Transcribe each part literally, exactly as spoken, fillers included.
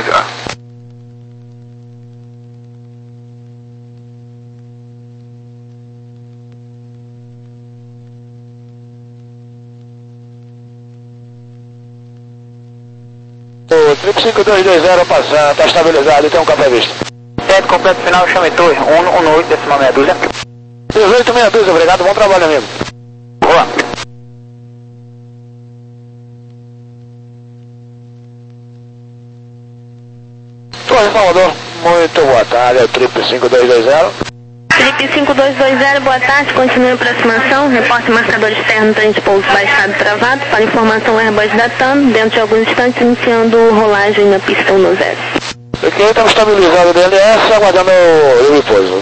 ligar. O triplo cinco dois dois zero passando, está estabilizado, tem um café visto. Sete completo final, chame torre, um um oito, decimal meia dúzia. dezoito meia dúzia, obrigado, bom trabalho, amigo. Boa. Torre Salvador, muito boa tarde, é o triplo cinco dois dois zero. Trip cinco dois dois zero, boa tarde, continue a aproximação, reporte marcador externo, trem de pouso baixado travado, para informação Airbus datando, dentro de alguns instantes iniciando rolagem na pista um zero. Ok, estamos estabilizados o D L S, aguardando o repouso.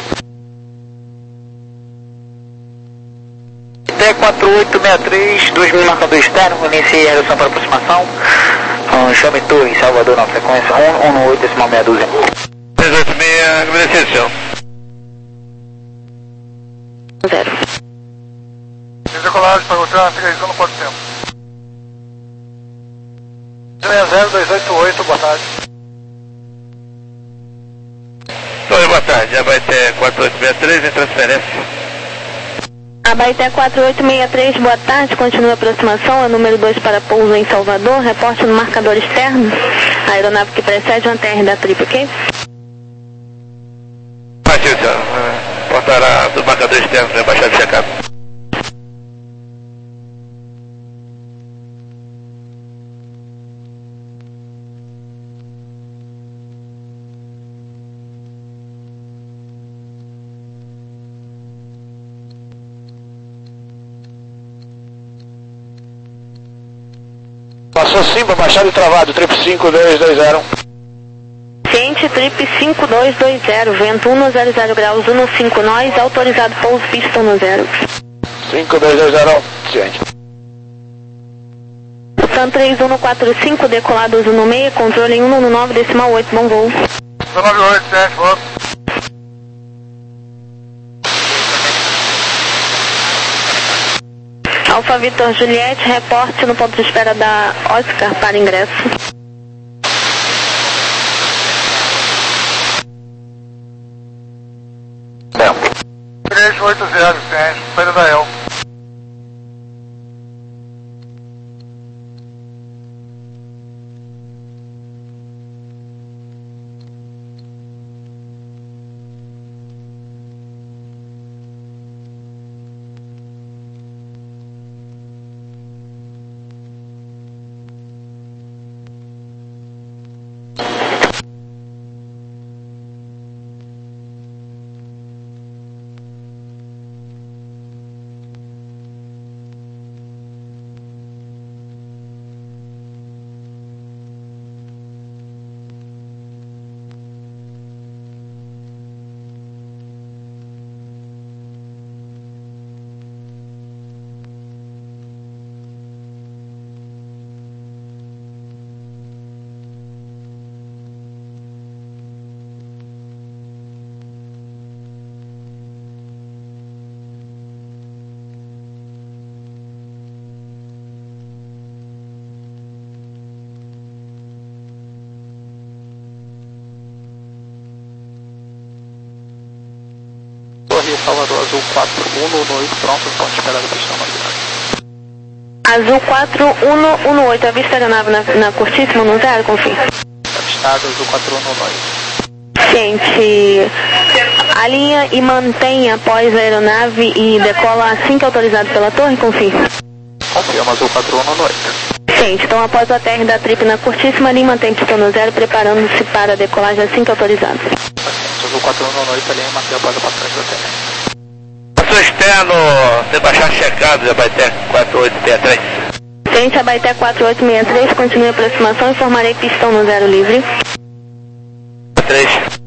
T quatro oito seis três, dois mil marcador externo, iniciei a redução para aproximação, um, chame torre, Salvador na frequência um um oito, decimal meia dúzia. três oito seis, agradecer, senhor. Zero. Decolagem para o trânsito, realizando quanto tempo? zero dois oito oito, boa tarde. Oi, boa tarde, já vai ter quatro oito seis três em transferência. Abaité quatro oito seis três, boa tarde, continua a aproximação, é número dois para pouso em Salvador, reporte no marcador externo, a aeronave que precede uma T R da Trip, ok? Mas, senhor, portará do marcador externo, né, baixado de check-up. Passou sim, para baixado e travado, triplo cinco dois dois zero. Ciente, Trip cinco dois dois zero, vento um zero zero graus, um cinco nós, autorizado pouso pista um zero. cinco dois dois zero, ciente. Tan três um quatro cinco, decolado um seis, controle em um nove, decimal oito, bom voo. um nove oito, ciente, voto. Alfa Vitor Juliette, reporte no ponto de espera da Oscar para ingresso. três oito zero, ciente, saída da El. Torre Salvador Azul quatro um um oito, pronto, pode esperar a pista novidade. Azul quatro um um oito, avista a aeronave na, na curtíssima no zero, confirma. Avistado Azul quatro um um oito. Ciente, alinha e mantenha após a aeronave e decola assim que autorizado pela torre, confirma. Confirma Azul quatro um um oito. Ciente, então após a T R da Trip na curtíssima, alinha e mantém pista no zero, preparando-se para a decolagem assim que autorizado. Azul quatro um um oito, alinha e mantém a porta para trás da T R. Passou externo, se baixar checado, já vai ter quatro oito seis três. Ciente, Abaité quatro oito seis três, continue a aproximação, informarei pistão no zero livre. três.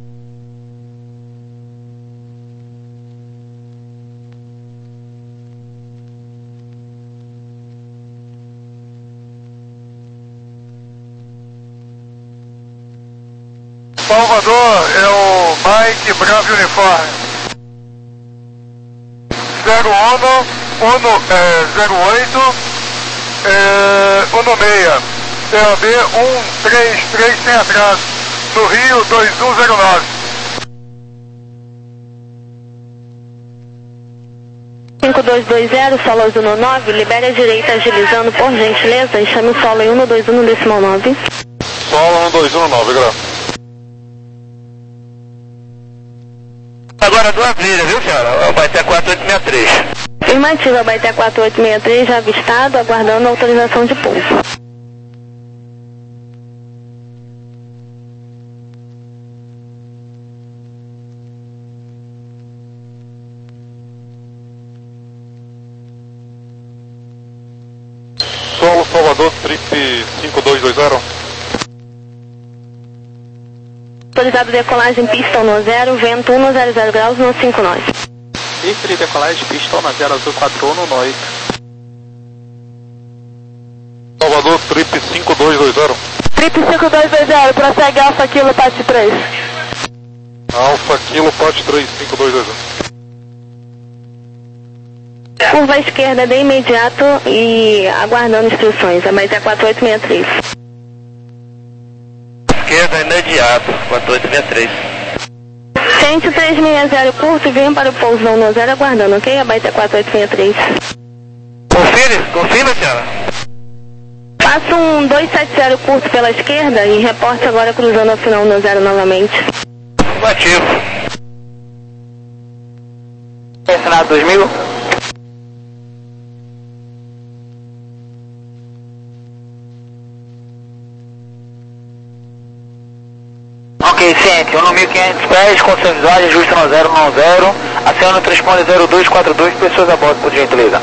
Salvador é o Mike Bravo Uniforme. zero um, um, é, zero oito, é, um seis. C O B um três três sem atraso, do Rio dois um zero nove. cinco dois dois zero, solo Zuno nove, libere a direita agilizando por gentileza e chame o solo em um dois um no decimal nove. Solo um dois um no nove, grau. Agora duas milhas, viu senhora? O Baité quatro oito seis três. Afirmativa, Baité quatro oito seis três, já avistado, aguardando autorização de pouso. Solo Salvador, trip cinco dois dois zero. Autorizado decolagem, pista no zero, vento um zero zero graus no cinco nove. Refere decolagem, pista no zero, azul quatro um no oito. Salvador, trip cinco dois dois zero. Trip cinco dois dois zero, prossegue Alfa Kilo, parte três. Alfa Kilo, parte três, cinco dois dois zero. Curva à esquerda de imediato e aguardando instruções, a Baité quatro oito seis três. Esquerda imediato, quatro oito seis três. Centro três seis zero curto, vem para o pouso no zero aguardando, ok? A Baité quatro oito seis três. Confirme, confirma senhora. Faça um dois sete zero curto pela esquerda e reporte agora cruzando ao final no zero novamente. Ativo. Senado dois mil. Ok, ciente, um no mil e quinhentos pés, condição visual, ajusta no zero no zero, aciona o transponder zero dois quatro dois, pessoas a bordo, por gentileza.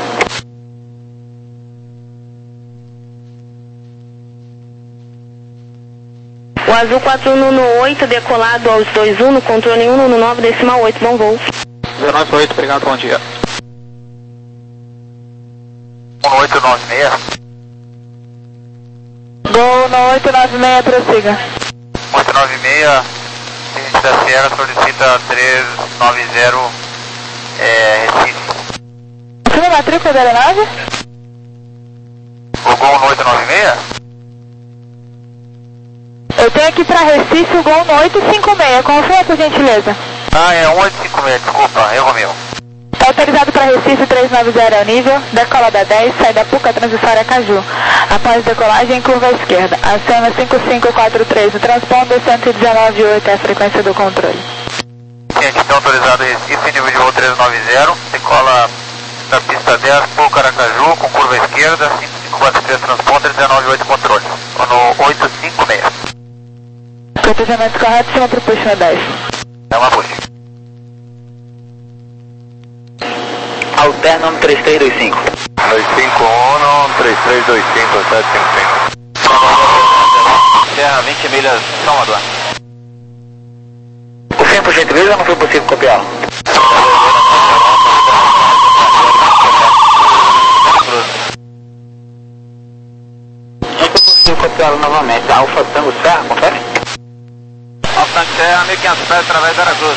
O azul quatro um no oito, decolado aos dois um, no controle um no nove, decimal oito, bom voo. zero nove oito, obrigado, bom dia. um oito nove seis. Gol no oito nove seis, prossiga. oito nove seis, Ciência da Sierra solicita três nove zero, é, Recife. Confirma a matrícula da aeronave? O Gol no oito nove seis? Eu tenho aqui para Recife o Gol no oito cinco seis, confirma por gentileza. Ah, é um oito cinco seis, desculpa, erro meu. Está autorizado para Recife trezentos e noventa é o nível, decola da dez, sai da Puca, transitória Caju. Após decolagem, curva à esquerda. Acena cinco cinco quatro três, o transponder cento e dezenove vírgula oito é a frequência do controle. Gente, então autorizado Recife, nível de voo trezentos e noventa, decola da pista dez, Puca, Aracaju, com curva à esquerda, cinco cinco quatro três transponder, dezenove vírgula oito controle. No oito cinco seis. Protegimento correto, cima pro push no dez. É uma push. Alterno três três dois cinco. dois cinco um, três três dois cinco, sete cinco cinco. Serra, vinte milhas, Salvador. Confirma por gentileza ou não foi possível copiá-lo? Não foi possível copiá-lo novamente. Alfa Tango Serra, confere? Alfa Tango Serra, mil e quinhentos pés através da Aracruz.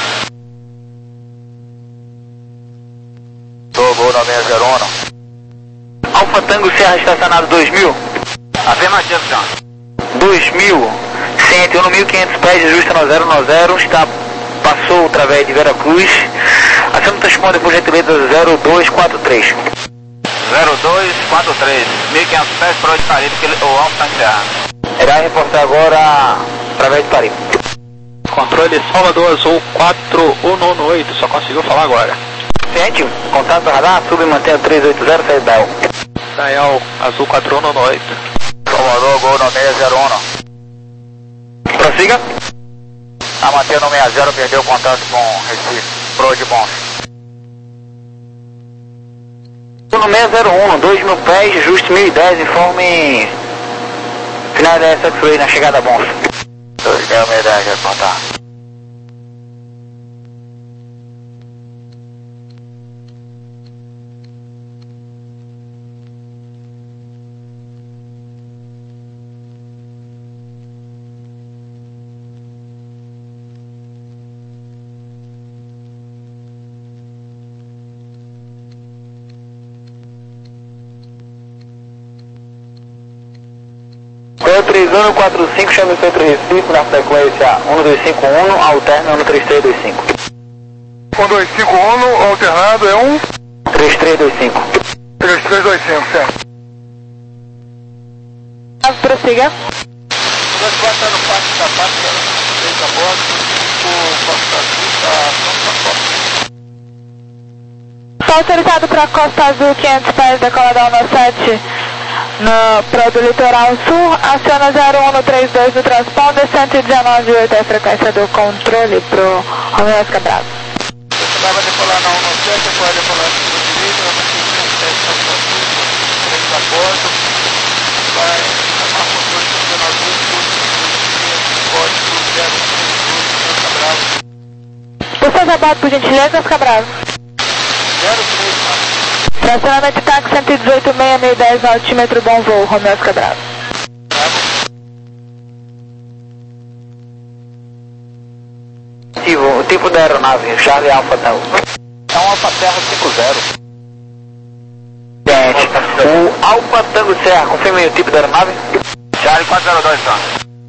Do Gol nove seis zero um. Alfa Tango Serra estacionado dois mil. Afirmativo, senhor. dois mil, cento e um no mil e quinhentos pés, ajusta no zero no zero, está, passou através de Veracruz. Aciona o transponder por gentileza zero dois quatro três. zero dois quatro três, mil e quinhentos pés para o de Caribe, que o Alfa Tango Serra. Irá reportar agora através de Paris. Controle Salvador Azul quatro um oito, só conseguiu falar agora. Ciente, contato radar, sub e mantenha três oito zero, sai Dial. Dial Azul quatro um oito. Salvador, Gol nove seis zero um. Prossiga. A manter no sessenta, perdeu o contato com Recife. Pro de bom. No seis zero um, dois mil pés, ajuste mil e dez, informe final da S X-Ray na chegada a Bonfa. dois mil e dez, já contar. Uno quatro cinco, chame o centro Recife na frequência um dois cinco um, alterna um três três dois cinco. um dois cinco um, alternado é um... três três dois cinco. três três dois cinco, certo. Prossiga. dois quatro zero quatro da pasta, três a bordo, cinco Costa Azul, tá Está autorizado para Costa Azul, quinhentos pés, decolada um sete no Pro do Litoral Sul, aciona zero um no trinta e dois no transponder, cento e dezenove vírgula oito é a frequência do controle pro Romeu Oscar Bravo. Você vai decolar na um sete, pode decolar na direita, vai manter sete Costa Azul, três a bordo, vai chamar o controle do Litoral Sul, código zero três dois, Oscar Bravo. Vocês a bordo, por gentileza, Oscar Bravo. zero três, mano. Tracionamento táxi cento e dezoito, seis mil e dez, altímetro, bom voo, Romeu Oscar Bravo. O tipo da aeronave, Charlie Alpha Tango. É um Alfa Serra cinco zero. Gente, o Alpha Tango Serra, confirme o tipo da aeronave. Charlie quatro zero dois, tá?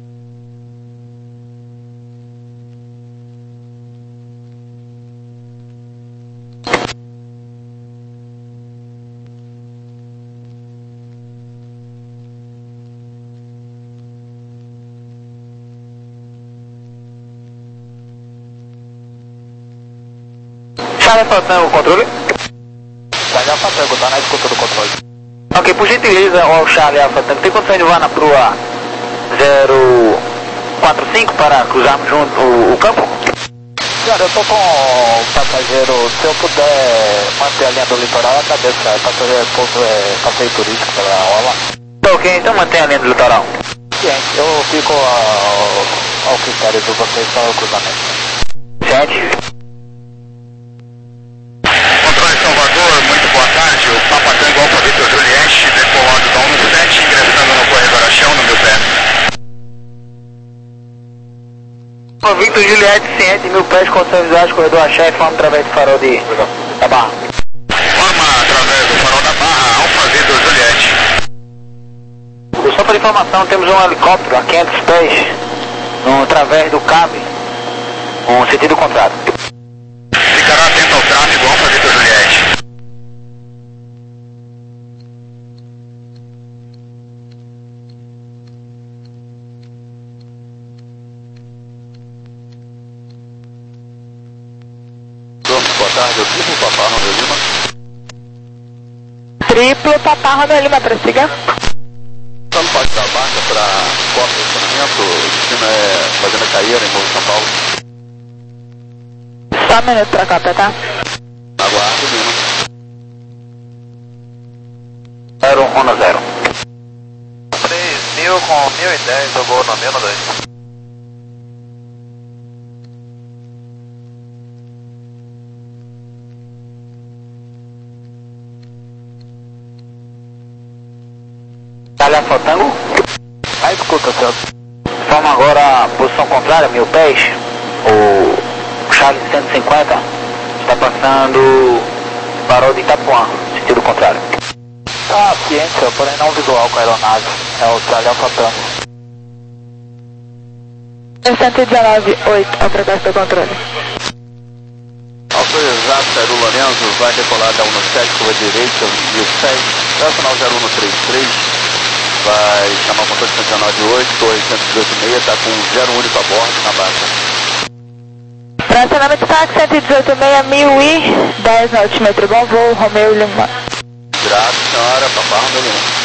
Charlie Alpha Tango, controle. Charlie Alfa Tango, tá na escuta do controle. Ok, por gentileza, ó, Charlie Alpha Tango, tem condição de voar na Prua zero quatro cinco para cruzarmos junto o, o campo? Cara, eu tô com o passageiro, se eu puder manter a linha do litoral, eu agradeço, cara. Passageiro, pouco, é, passeio turístico pela aula. Ok, então mantenha a linha do litoral. Gente, eu fico ao, ao critério de vocês para o cruzamento. Gente. Controle Salvador, muito boa tarde. O Papa Tango Alfa Victor Juliette, decolando da um sete, ingressando no corredor a chão, no meu pé. O Victor Juliette, ciente, mil pés, condições visuais, corredor a chefe, forma através do farol de... da barra. Forma através do farol da barra, Alfa Victor Juliette. Só para informação, temos um helicóptero a quinhentos pés, no através do cabo, no sentido contrário. Ficará atento ao tráfego Alfa Victor Juliette. Boa tarde, eu triplo Papá Romeu Lima. Triplo Papá Romeu Lima, prossiga. Estamos parte da barca para Costa do Estacionamento, o destino é Fazenda Caíra, em Morro São Paulo. Só um minuto pra cópia, tá? Aguardo, Lima. zero um zero. três mil com mil e dez, eu vou no mil no dois. Charlie Alpha Tango. Aí, escuta, senhor. Forma agora a posição contrária, mil pés. O Charlie cento e cinquenta está passando farol de Itapuã, sentido contrário. Tá ciente, senhor, porém não visual com a aeronave. É o Charlie Alpha Tango. cento e dezenove, oito, a frequência do controle. Autorizado, Sérgio Lorenzo, vai decolar da um sete, curva direita, mil cem, nacional zero um três três, vai chamar o motor de cento e dezenove oito, torre cento e dezoito seis, está com zero único a bordo na baixa. Tracionamento táxi cento e dezoito, seis mil e dez, altímetro, bom voo, Romeu Lima. Graças, senhora, Papá Romeu Lima.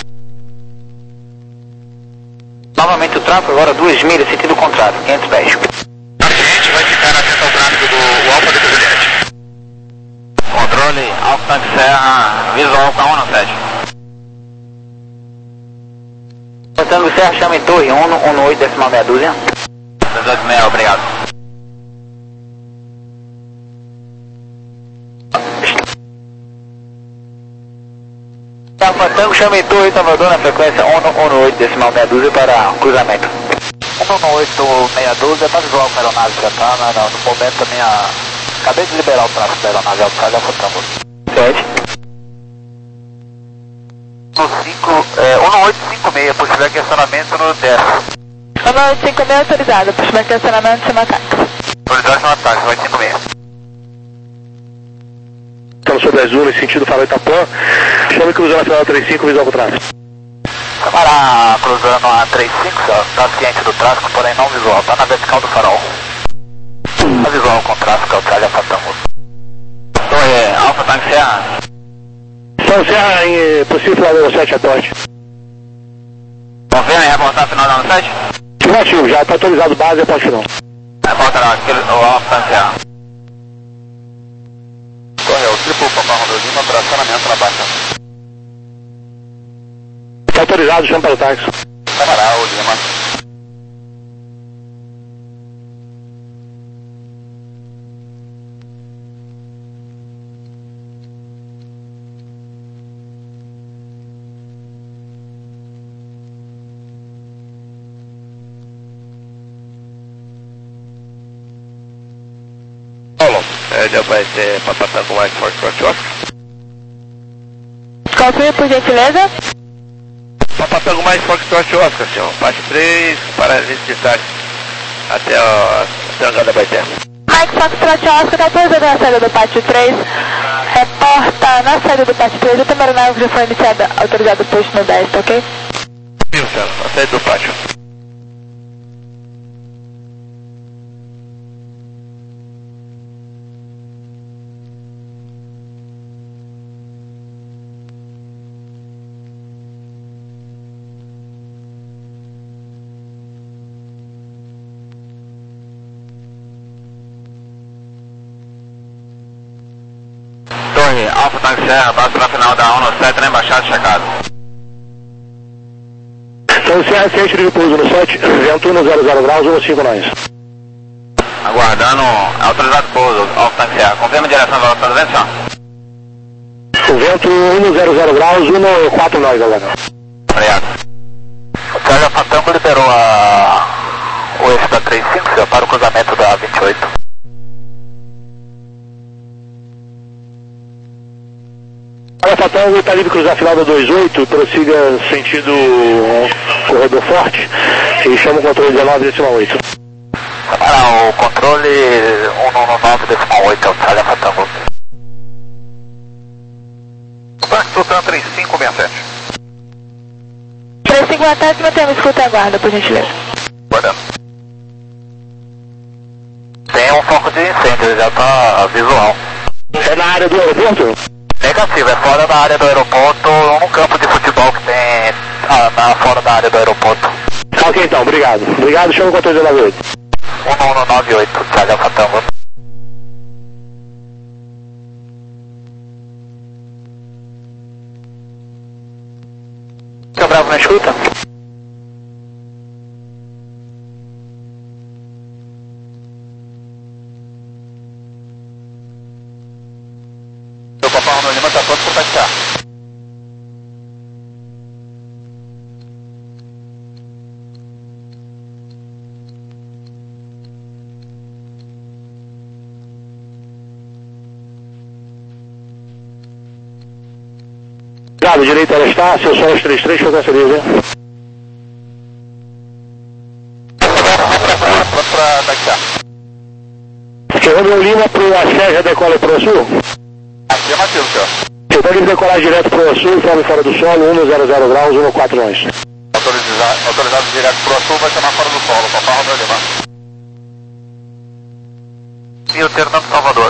Novamente o tráfego, agora duas milhas, sentido contrário, quinhentos pés. A gente vai ficar atento ao tráfego do Alfa Victor Juliette. Controle, Alfa Tanque Serra, visual com a um sete. Tango Serra, chama em torre, um no oito, decimal meia dúzia. dezoito seis, obrigado. Alfa Tango, chama em torre, Salvador, na frequência um no oito, decimal meia dúzia para cruzamento. um no oito, meia dúzia, tá visual com a aeronave já tá, né? No momento a minha... Acabei de liberar o tráfego da aeronave, é o Charlie Alpha Tango. sete. um no oito cinco seis, por pushback acionamento no dez. Uma cinco meia autorizado, pushback acionamento cima táxi. Autorizado cima táxi, vai cinco meia. Estamos sobre as Unas, sentido Farol Itapuã. Chame cruzando a final trinta e cinco, visual com tráfego. Camará cruzando a trinta e cinco, está ciente do tráfego, porém não visual, está na vertical do farol. Está visual com tráfego, Austrália Fatango. Torre, Alfa Tanque Serra. São Serra em possível final do sete, aporte. Confirma em reportar a final do sete? Negativo, já está autorizado base, aporte final. Reporta não, aquele, o Alfa Tanque Serra. Torre, o triplo Papai Romeu Lima para acionamento na baixa. Está autorizado, chama para o táxi. Camará, o Lima. Paulo, ele vai ser Papatango mais forte para o Oscar. Confirme, por gentileza. Papatango mais forte para o Oscar, senhor. Parte três, para licitar até a Tangada Baité. Mike Foxtrot Oscar, está autorizado na saída do pátio três. Reporta na saída do pátio três. A primeira nave já foi iniciada, autorizado o posto no dez, tá ok? Sim, senhor. Na saída do pátio. Torre, Alfa Tanque Serra, base para a final da ONU sete na embaixada chegado. São Serra, ciente de repouso no sete, vento um zero zero graus, um cinco nós. Aguardando, autorizado pouso, Alfa Tanque Serra. Confirma a direção da velocidade do vento, senhor? O vento um zero zero graus, um quatro nós agora. Obrigado. O Charlie Fatango liberou a... o eixo da trinta e cinco, senhor, para o cruzamento da vinte e oito. Olha, Fatango está livre cruzar a final da vinte e oito, prossiga sentido corredor forte e chama o controle dezenove decimal oito. Camará, o controle cento e nove decimal oito, é o Charlie Fatango. Sultan trinta e cinco sessenta e sete. trinta e cinco à tarde, mantemos escuta e aguarda, por gentileza. Guardando. Tem um foco de incêndio, ele já está visual. É na área do aeroporto? Negativo, é fora da área do aeroporto, um campo de futebol que tem ah, na, fora da área do aeroporto. Ok, então, obrigado. Obrigado, chama o controle dezenove oito. cento e noventa e oito, Charlie Alfa Tango. Seu Bravo na escuta? Seu Papai Romeu Lima está pronto para taxar. Obrigado, direito ela está, seu Sol trinta e três, frequência livre. Pronto para taxar. Romeu Lima para o Sérgio decola para o sul? Afirmativo, senhor. Você pode decolar direto para o sul, forma fora do solo, um zero zero graus, um quatro nós. Autorizado, autorizado direto para o sul, vai chamar fora do solo, Papai Romeu Lima. E o Fernando Salvador.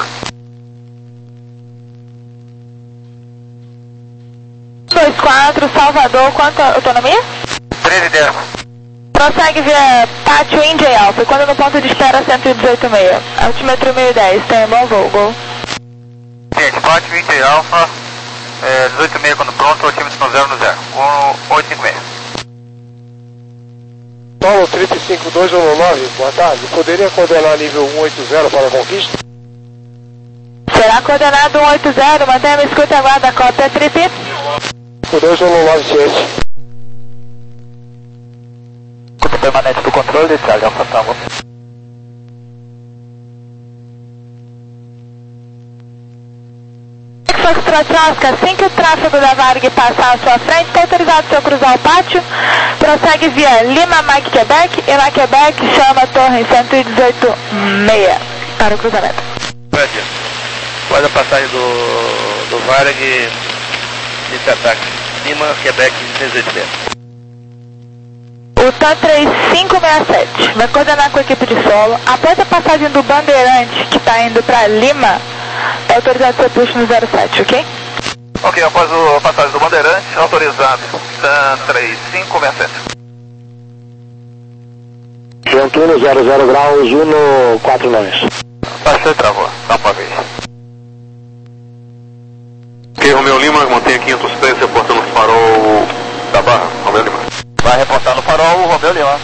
dois quatro, Salvador, quanta autonomia? treze e dez. Prossegue via Pátio India Alfa, e quando no ponto de espera cento e dezoito e meio. Altímetro mil e dez, tem bom voo, gol. Gente, Pátio vinte Alfa, é, dezoito e meio quando pronto, altímetro no zero no zero. oito cinco seis. Paulo trinta e cinco dois um nove, boa tarde. Poderia coordenar nível cento e oitenta para a conquista? Será coordenado cento e oitenta, mantenha a escuta e aguarda a cópia trip. O dois um nove ciência. Escuta permanente do controle, Charlie Alfa Tango. Foxtrot Trotsky, assim que o tráfego da Varg passar à sua frente, está autorizado o senhor cruzar o pátio, prossegue via Lima, Mike, Quebec, e na Quebec chama Torre cento e dezoito seis para o cruzamento. Pode, pode a passagem do, do Varg de ataque. Lima, Quebec, cento e dezoito seis. O T A três cinco seis sete vai coordenar com a equipe de solo. Após a passagem do Bandeirante, que está indo para Lima, é autorizado ser push no zero sete, ok? Ok, após a passagem do Bandeirante, autorizado T A três cinco seis sete. Vento um zero zero graus, um quatro nós. Baixou e travou, dá uma vez. Ok, Romeu Lima, mantenha quinhentos pés, reportando o farol da Barra, Romeu Lima. Vai reportar no farol o Romeu Lima.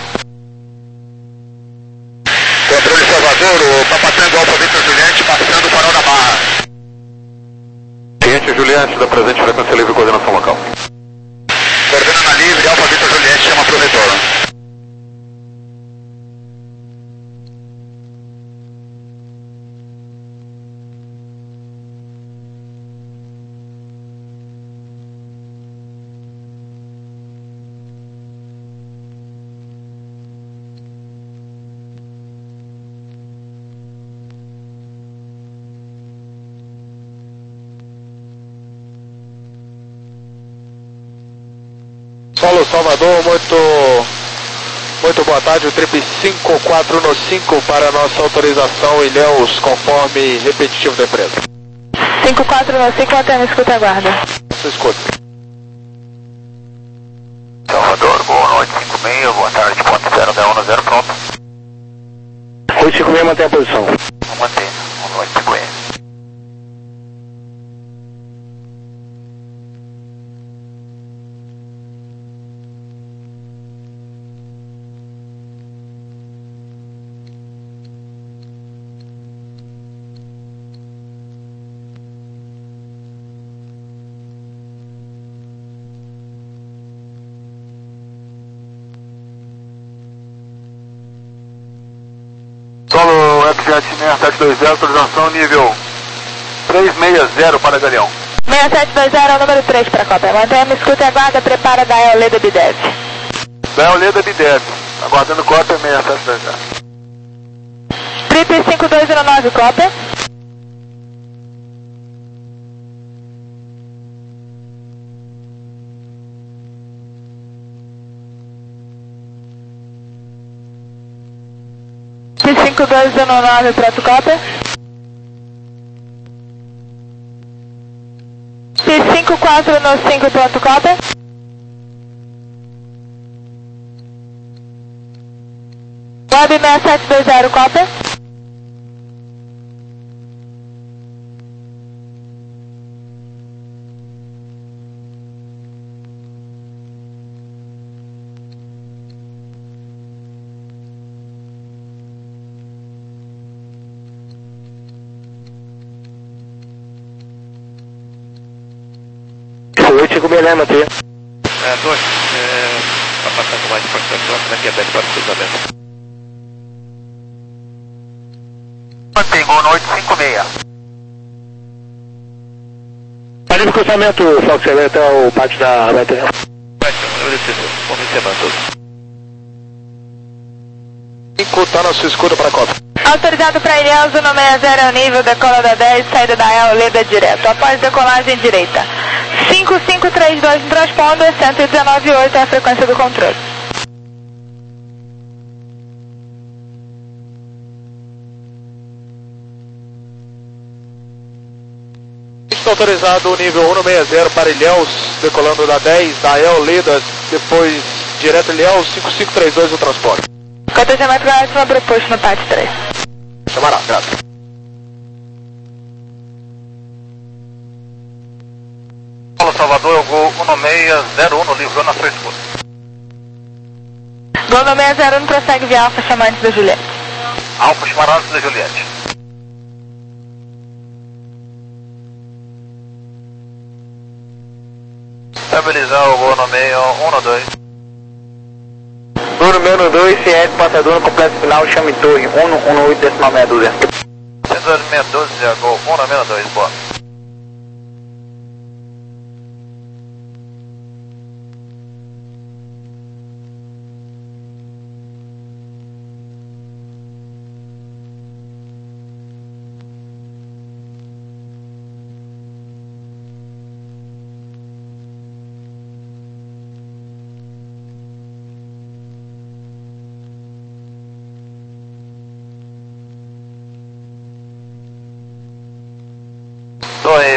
Controle Salvador, o Papatango Alfa Victor Juliette, passando o farol da Barra. Cliente Juliette, da presente frequência livre e coordenação local. Coordenando a livre, Alfa Victor Juliette, chama pro retorno. Solo Salvador, muito, muito boa tarde, o trip cinco quatro no cinco para a nossa autorização Ilhéus, conforme repetitivo da empresa. cinco quatro no cinco, até me escuta, aguarda. Você escuta. Salvador, boa noite, cinco seis, boa tarde, ponto zero um um zero, pronto. oito cinco seis, mantém a posição. Vamos manter, boa noite, cinco seis. Solo F J seis sete dois zero, autorização nível três seis zero para Galeão. seis sete dois zero, número três para a cópia. Mantenha a escuta e aguarda, prepara da Eoleda Bidev. Da Eoleda Bidev, aguardando cópia seis sete dois zero. Trip cinco dois zero nove, cópia. cinco dois zero nove, pronto, cópia. cinco quatro no cinco, pronto, cópia. Web seis sete dois zero, cópia. oito cinco seis, manter. É, dois, é, para passar com mais de participação, na Quebec para o cruzamento. Mantém, boa noite, cinco seis. Para livre cruzamento, Fox, você vai até o pátio da Beta. Vai, eu decido, vamos encerrar tudo. cinco está na sua escuta para a cópia. Autorizado para Ilhéus, no seis zero, ao nível, decola da dez, saída da Eoleda direto. Após decolagem direita. cinco cinco três dois no transponder, cento e dezenove vírgula oito é a frequência do controle. Está autorizado o nível cento e sessenta para Ilhéus, decolando da dez, da Eoleda, depois direto Ilhéus, cinco cinco três dois no transporte. Cotejamento grátis no proposto no pátio três. Chamará, graças. Solo Salvador, eu vou um seis zero um no livro na sua escuta. Gol no seis zero um, prossegue via Alfa, chamante da Juliette. Alfa Chamarante da Juliette. Estabilizar o voo no meio, um dois. Voo no meio no dois, C S, passador no completo final, chame torre, um um oito decimal meia dúzia. cento e doze, seis doze, Gol, um no meio no dois, boa. Voo no meio no dois, cinco seis. Estabilizar o voo no meio, um dois. Voo no meio no dois, C S, passador no completo final, chame torre, um um oito decimal meia dúzia. cento e doze, seis doze, Gol, um no meio no dois, boa.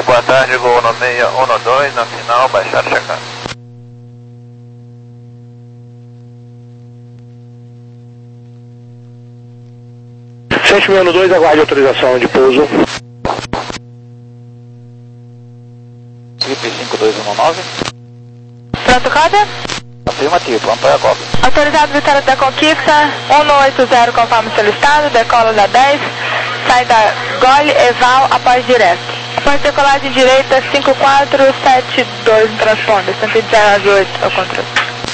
boa tarde, Gol no seis um dois, na final, baixar, checar. sete um dois, aguarde autorização de pouso. Trip cinco dois um nove. Pronto, roda? Afirmativo, vamos para a copa. Autorizado Vitória da Conquista, um oito zero conforme solicitado, decola da dez, sai da Gole, Eval, após direto. Após decolagem direita, cinco quatro sete dois no transponder, cento e dezenove oito ao controle.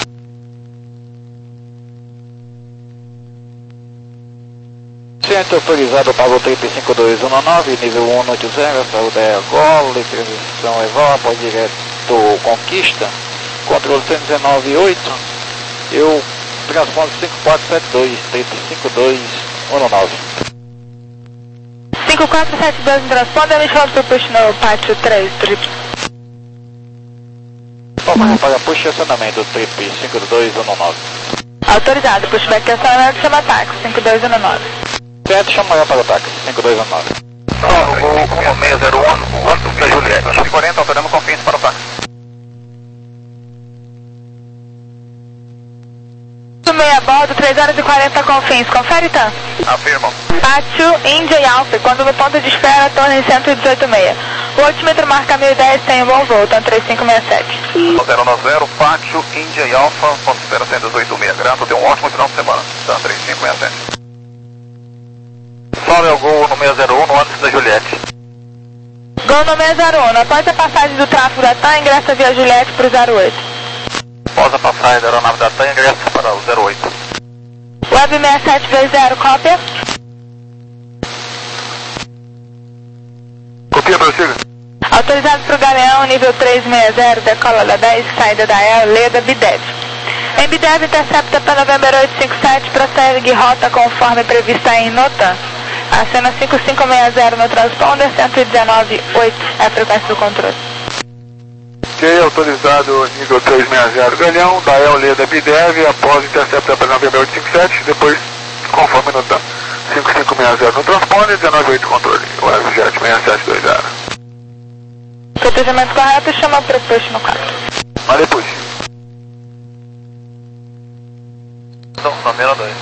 Centro autorizado para o Trip cinco dois um nove, nível um oito zero, saúde é Gole, transição Eval, após direto Conquista. Controle cento e dezenove oito, eu transponder cinco quatro sete dois, Trip cinco dois um nove. cinco quatro sete dois no transponder, me chama para o push no pátio três, Trip. Vamos para push acionamento, Trip cinco dois um nove. Autorizado, pushback acionamento, chama táxi, cinco dois um nove. Certo, chama para o táxi, cinco dois um nove. O seis zero um, quanto para Juliette? quarenta, alterando confiança para o táxi. meia a bordo, três horas e quarenta com fins. Confere, tá? Afirmo. Pátio, Índia e Alfa, quando no ponto de espera, torre cento e dezoito meia. O altímetro marca mil e dez, tem um bom voo, então três cinco seis sete. zero nove zero, Pátio, Índia e Alfa, ponto de espera cento e dezoito meia. Grato, tenha um ótimo final de semana. Tá, três cinco seis sete. Salve ao Gol no seis zero um, no ônibus da Juliette. Gol no seis zero um, após a passagem do tráfego da T A M, ingressa via Juliette para o zero oito. Após a passagem da aeronave da T A M, ingressa para o zero oito. Web seis sete dois zero, cópia. Copia, prossiga. Autorizado para o Galeão, nível três seis zero, decola da dez, saída da E L, Leda, Bidev. Em Bidev, intercepta para November oito cinco sete, prossegue rota conforme prevista em NOTAM. Acena cinco cinco seis zero no transponder, cento e dezenove oito é a frequência do controle. Ok, autorizado nível três seis zero Galeão, da E L Leda Bidev, após intercepta para November oito cinco sete, depois conforme NOTAM. cinco cinco seis zero no transponder, dezenove oito controle, Webjet seis sete dois zero. Protegimento correto, chama para o push no quatro. Valeu, push. Então, número dois.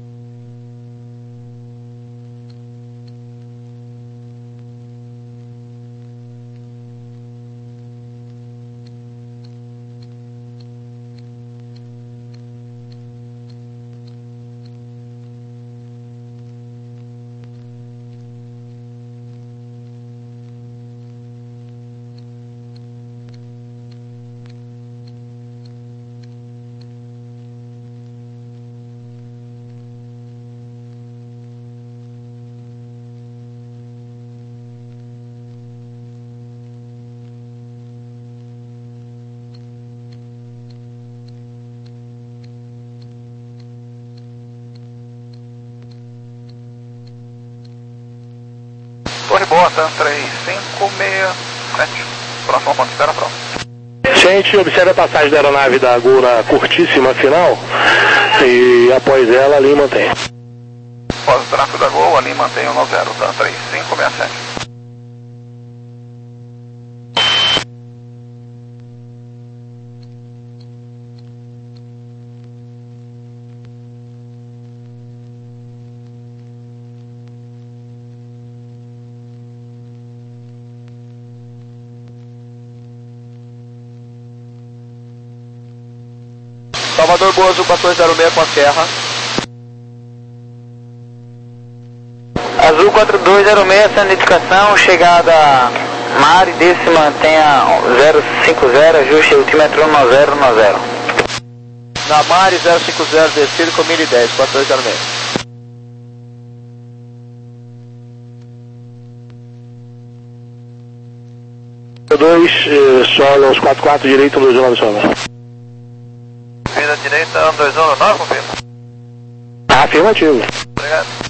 Torre Boa, tá? três cinco seis sete. Próximo ponto de espera, pronto. Gente, observe a passagem da aeronave da Gol na curtíssima final e após ela ali mantém. Após o tráfego da Gol, ali mantém o nove zero, tá? três cinco seis sete. Salvador Boa Azul quatorze zero seis com a Serra. Azul quatro dois zero seis, sendo indicação, chegada Mari, desce, mantenha zero cinco zero, ajuste altímetro nove zero nove zero. Na Mari zero cinco zero, descido com mil e dez, quatorze zero seis. dois, eh, solo aos quatro quatro, direito, dois nove solo. Vida direita, dois um nove, confirma. Afirmativo. Obrigado.